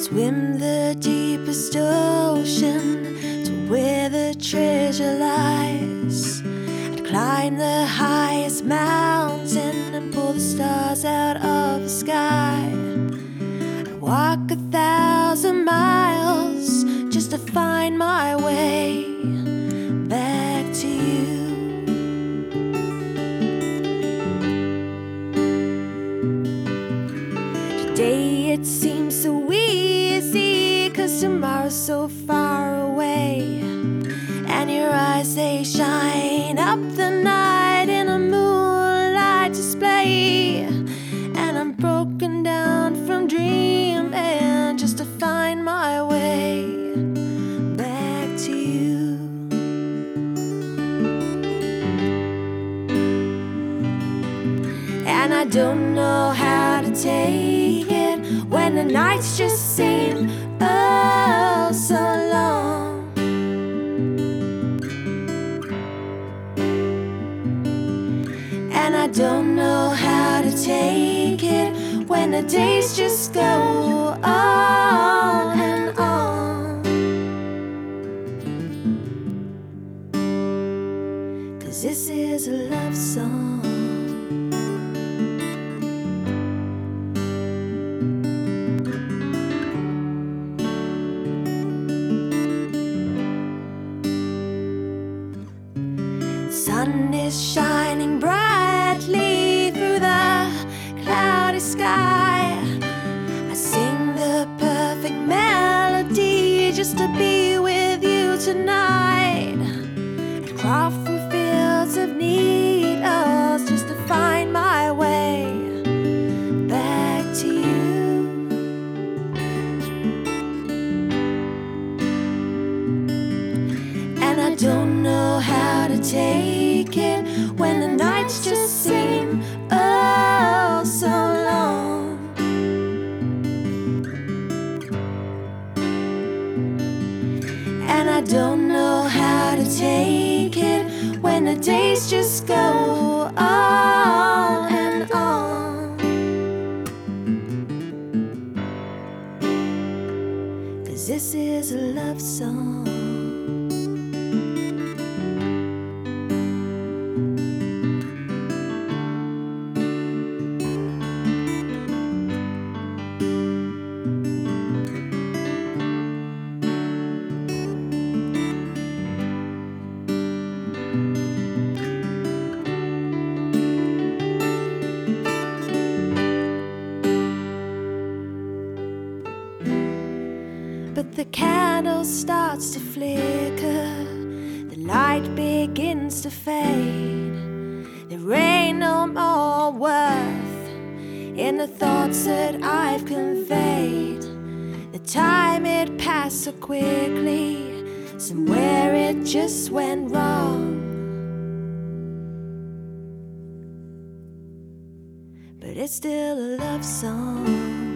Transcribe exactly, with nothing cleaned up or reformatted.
swim the deepest ocean to where the treasure lies. I'd climb the highest mountain and pull the stars out of the sky. I'd walk a thousand miles just to find my way back to you. Today it seems so easy, 'cause tomorrow's so far away, and your eyes, they shine up the night in a moonlight display. And I'm broken down from dreaming just to find my way back to you. And I don't know how to take it when the nights just seem oh so long. And I don't know how to take it when the days just go on and on. 'Cause this is a love song. Sun is shining brightly through the cloudy sky. I sing the perfect melody just to be with you tonight. I crawl through fields of needles just to find my way back to you. And I don't know how to take it when the nights just seem oh so long. And I don't know how to take it when the days just go on and on. 'Cause this is a love song. But the candle starts to flicker, the light begins to fade. There ain't no more worth in the thoughts that I've conveyed. The time, it passed so quickly, somewhere it just went wrong. But it's still a love song.